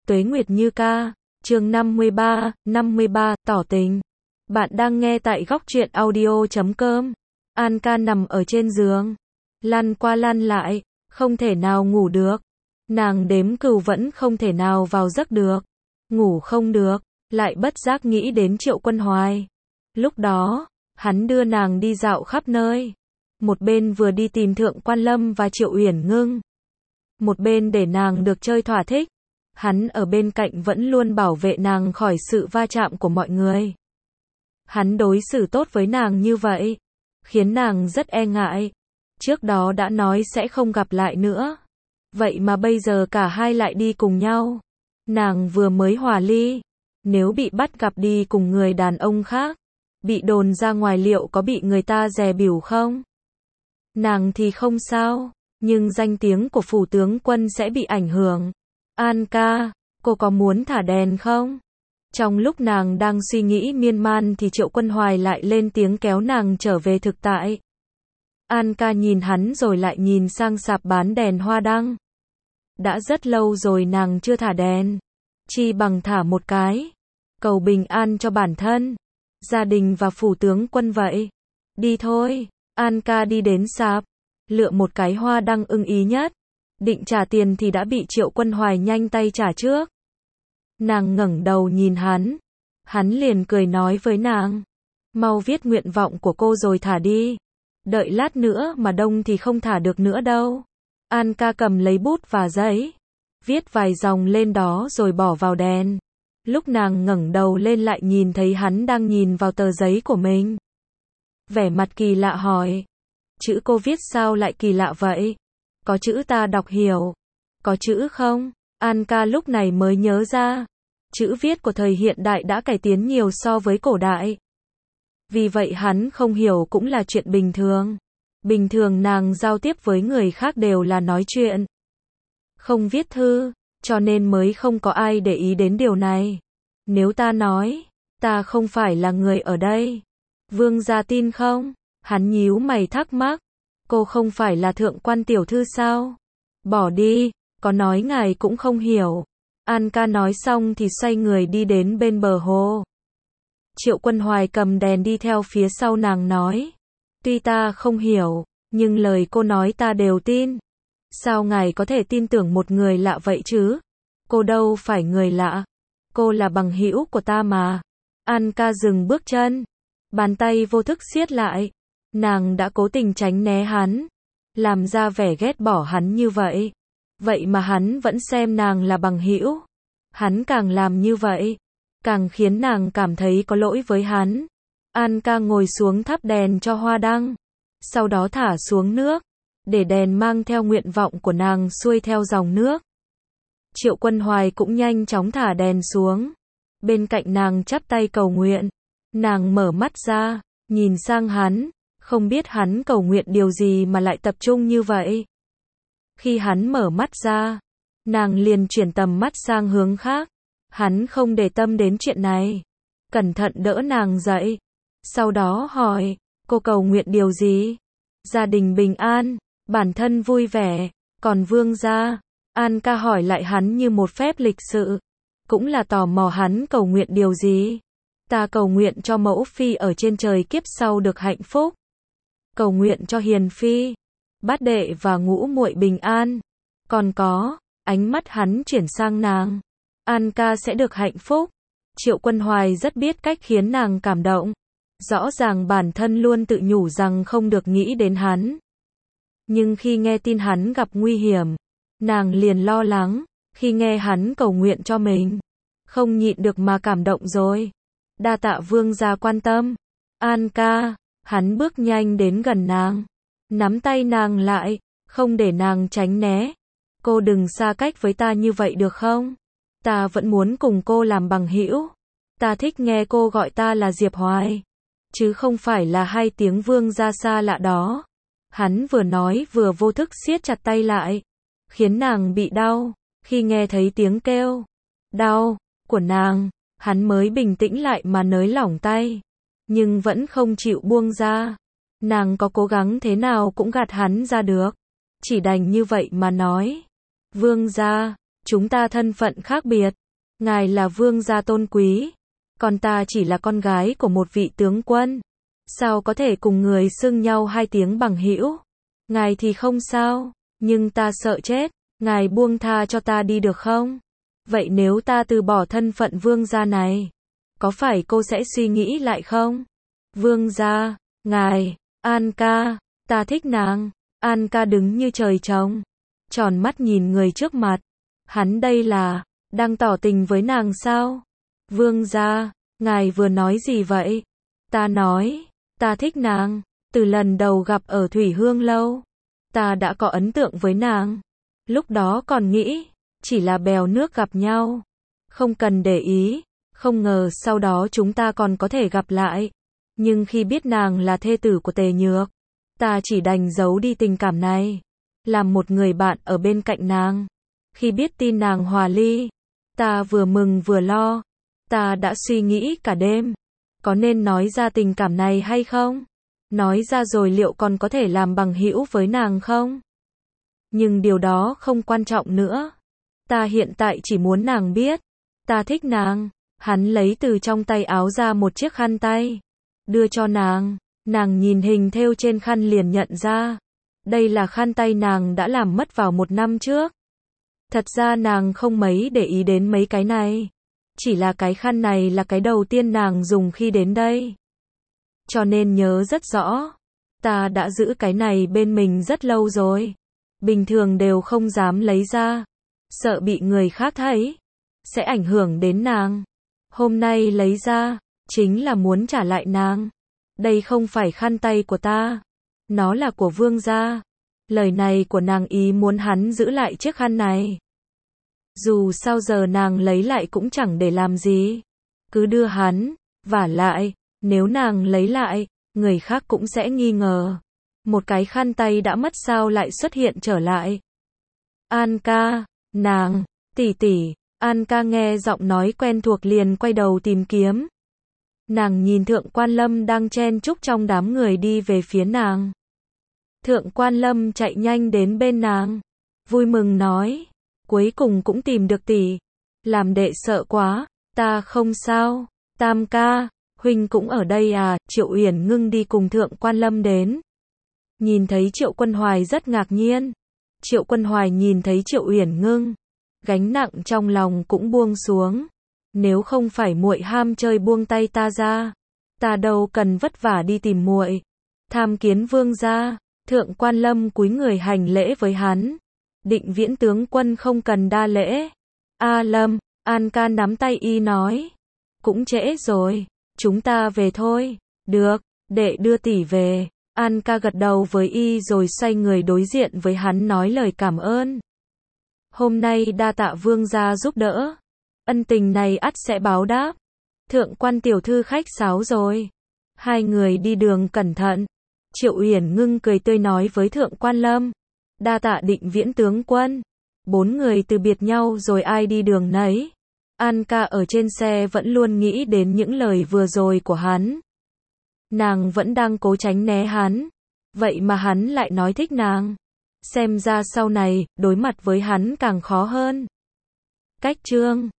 Tuế Nguyệt Như ca, chương 53, tỏ tình. Bạn đang nghe tại góc truyện audio.com. An ca nằm ở trên giường, lăn qua lăn lại, không thể nào ngủ được. Nàng đếm cừu vẫn không thể nào vào giấc được. Ngủ không được, lại bất giác nghĩ đến Triệu Quân Hoài. Lúc đó, hắn đưa nàng đi dạo khắp nơi. Một bên vừa đi tìm Thượng Quan Lâm và Triệu Uyển Ngưng. Một bên để nàng được chơi thỏa thích. Hắn ở bên cạnh vẫn luôn bảo vệ nàng khỏi sự va chạm của mọi người. Hắn đối xử tốt với nàng như vậy, khiến nàng rất e ngại. Trước đó đã nói sẽ không gặp lại nữa. Vậy mà bây giờ cả hai lại đi cùng nhau. Nàng vừa mới hòa ly, nếu bị bắt gặp đi cùng người đàn ông khác, bị đồn ra ngoài liệu có bị người ta dè bỉu không? Nàng thì không sao, nhưng danh tiếng của phủ tướng quân sẽ bị ảnh hưởng. An ca, cô có muốn thả đèn không? Trong lúc nàng đang suy nghĩ miên man thì Triệu Quân Hoài lại lên tiếng kéo nàng trở về thực tại. An ca nhìn hắn rồi lại nhìn sang sạp bán đèn hoa đăng. Đã rất lâu rồi nàng chưa thả đèn. Chi bằng thả một cái. Cầu bình an cho bản thân, gia đình và phủ tướng quân vậy. Đi thôi. An ca đi đến sạp, lựa một cái hoa đăng ưng ý nhất. Định trả tiền thì đã bị Triệu Quân Hoài nhanh tay trả trước. Nàng ngẩng đầu nhìn hắn. Hắn liền cười nói với nàng. Mau viết nguyện vọng của cô rồi thả đi. Đợi lát nữa mà đông thì không thả được nữa đâu. An ca cầm lấy bút và giấy. Viết vài dòng lên đó rồi bỏ vào đèn. Lúc nàng ngẩng đầu lên lại nhìn thấy hắn đang nhìn vào tờ giấy của mình. Vẻ mặt kỳ lạ hỏi. Chữ cô viết sao lại kỳ lạ vậy? Có chữ ta đọc hiểu. Có chữ không? An ca lúc này mới nhớ ra. Chữ viết của thời hiện đại đã cải tiến nhiều so với cổ đại. Vì vậy hắn không hiểu cũng là chuyện bình thường. Bình thường nàng giao tiếp với người khác đều là nói chuyện, không viết thư, cho nên mới không có ai để ý đến điều này. Nếu ta nói, ta không phải là người ở đây, vương gia tin không? Hắn nhíu mày thắc mắc. Cô không phải là thượng quan tiểu thư sao? Bỏ đi, có nói ngài cũng không hiểu. An ca nói xong thì xoay người đi đến bên bờ hồ. Triệu Quân Hoài cầm đèn đi theo phía sau nàng nói. Tuy ta không hiểu, nhưng lời cô nói ta đều tin. Sao ngài có thể tin tưởng một người lạ vậy chứ? Cô đâu phải người lạ. Cô là bằng hữu của ta mà. An ca dừng bước chân. Bàn tay vô thức siết lại. Nàng đã cố tình tránh né hắn, làm ra vẻ ghét bỏ hắn như vậy. Vậy mà hắn vẫn xem nàng là bằng hữu. Hắn càng làm như vậy, càng khiến nàng cảm thấy có lỗi với hắn. An ca ngồi xuống thắp đèn cho hoa đăng, sau đó thả xuống nước, để đèn mang theo nguyện vọng của nàng xuôi theo dòng nước. Triệu Quân Hoài cũng nhanh chóng thả đèn xuống. Bên cạnh nàng chắp tay cầu nguyện. Nàng mở mắt ra, nhìn sang hắn. Không biết hắn cầu nguyện điều gì mà lại tập trung như vậy. Khi hắn mở mắt ra, nàng liền chuyển tầm mắt sang hướng khác. Hắn không để tâm đến chuyện này. Cẩn thận đỡ nàng dậy. Sau đó hỏi, cô cầu nguyện điều gì? Gia đình bình an, bản thân vui vẻ, còn vương gia? An ca hỏi lại hắn như một phép lịch sự. Cũng là tò mò hắn cầu nguyện điều gì. Ta cầu nguyện cho mẫu phi ở trên trời kiếp sau được hạnh phúc. Cầu nguyện cho hiền phi, bát đệ và ngũ muội bình an. Còn có, ánh mắt hắn chuyển sang nàng. An ca sẽ được hạnh phúc. Triệu Quân Hoài rất biết cách khiến nàng cảm động. Rõ ràng bản thân luôn tự nhủ rằng không được nghĩ đến hắn. Nhưng khi nghe tin hắn gặp nguy hiểm, nàng liền lo lắng. Khi nghe hắn cầu nguyện cho mình, không nhịn được mà cảm động rồi. Đa tạ vương gia quan tâm. An ca. Hắn bước nhanh đến gần nàng, nắm tay nàng lại, không để nàng tránh né. Cô đừng xa cách với ta như vậy được không? Ta vẫn muốn cùng cô làm bằng hữu. Ta thích nghe cô gọi ta là Diệp Hoài, chứ không phải là hai tiếng vương gia xa lạ đó. Hắn vừa nói vừa vô thức siết chặt tay lại, khiến nàng bị đau. Khi nghe thấy tiếng kêu đau của nàng, hắn mới bình tĩnh lại mà nới lỏng tay. Nhưng vẫn không chịu buông ra. Nàng có cố gắng thế nào cũng gạt hắn ra được. Chỉ đành như vậy mà nói. Vương gia, Chúng ta thân phận khác biệt. Ngài là vương gia tôn quý, còn ta chỉ là con gái của một vị tướng quân. Sao có thể cùng người xưng nhau hai tiếng bằng hữu? Ngài thì không sao, nhưng ta sợ chết. Ngài buông tha cho ta đi được không? Vậy nếu ta từ bỏ thân phận vương gia này, có phải cô sẽ suy nghĩ lại không? Vương gia, ngài, An ca, ta thích nàng. An ca đứng như trời trồng, tròn mắt nhìn người trước mặt. Hắn đây là đang tỏ tình với nàng sao? Vương gia, ngài vừa nói gì vậy? Ta nói, ta thích nàng. Từ lần đầu gặp ở Thủy Hương lâu, ta đã có ấn tượng với nàng. Lúc đó còn nghĩ, chỉ là bèo nước gặp nhau, không cần để ý. Không ngờ sau đó chúng ta còn có thể gặp lại. Nhưng khi biết nàng là thê tử của Tề Nhược, ta chỉ đành giấu đi tình cảm này, làm một người bạn ở bên cạnh nàng. Khi biết tin nàng hòa ly, ta vừa mừng vừa lo. Ta đã suy nghĩ cả đêm, có nên nói ra tình cảm này hay không? Nói ra rồi liệu còn có thể làm bằng hữu với nàng không? Nhưng điều đó không quan trọng nữa. Ta hiện tại chỉ muốn nàng biết, ta thích nàng. Hắn lấy từ trong tay áo ra một chiếc khăn tay, đưa cho nàng. Nàng nhìn hình thêu trên khăn liền nhận ra, đây là khăn tay nàng đã làm mất vào 1 năm trước. Thật ra nàng không mấy để ý đến mấy cái này. Chỉ là cái khăn này là cái đầu tiên nàng dùng khi đến đây. Cho nên nhớ rất rõ. Ta đã giữ cái này bên mình rất lâu rồi. Bình thường đều không dám lấy ra. Sợ bị người khác thấy. Sẽ ảnh hưởng đến nàng. Hôm nay lấy ra, chính là muốn trả lại nàng. Đây không phải khăn tay của ta. Nó là của vương gia. Lời này của nàng ý muốn hắn giữ lại chiếc khăn này. Dù sao giờ nàng lấy lại cũng chẳng để làm gì. Cứ đưa hắn. Vả lại, nếu nàng lấy lại, người khác cũng sẽ nghi ngờ. Một cái khăn tay đã mất sao lại xuất hiện trở lại. An ca, nàng, tỷ tỷ. An ca nghe giọng nói quen thuộc liền quay đầu tìm kiếm. Nàng nhìn Thượng Quan Lâm đang chen chúc trong đám người đi về phía nàng. Thượng Quan Lâm chạy nhanh đến bên nàng, vui mừng nói, cuối cùng cũng tìm được tỷ. Làm đệ sợ quá. Ta không sao. Tam ca, huynh cũng ở đây à? Triệu Uyển Ngưng đi cùng Thượng Quan Lâm đến. Nhìn thấy Triệu Quân Hoài rất ngạc nhiên. Triệu Quân Hoài nhìn thấy Triệu Uyển Ngưng, gánh nặng trong lòng cũng buông xuống. Nếu không phải muội ham chơi buông tay ta ra, ta đâu cần vất vả đi tìm muội. Tham kiến vương gia. Thượng Quan Lâm cúi người hành lễ với hắn. Định Viễn tướng quân không cần đa lễ. A Lâm, An ca nắm tay y nói, cũng trễ rồi, chúng ta về thôi. Được, đệ đưa tỷ về. An ca gật đầu với y rồi xoay người đối diện với hắn nói lời cảm ơn. Hôm nay đa tạ vương gia giúp đỡ. Ân tình này ắt sẽ báo đáp. Thượng Quan tiểu thư khách sáo rồi. Hai người đi đường cẩn thận. Triệu Uyển Ngưng cười tươi nói với Thượng Quan Lâm. Đa tạ Định Viễn tướng quân. 4 người từ biệt nhau rồi ai đi đường nấy. An ca ở trên xe vẫn luôn nghĩ đến những lời vừa rồi của hắn. Nàng vẫn đang cố tránh né hắn. Vậy mà hắn lại nói thích nàng. Xem ra sau này, đối mặt với hắn càng khó hơn. Cách chương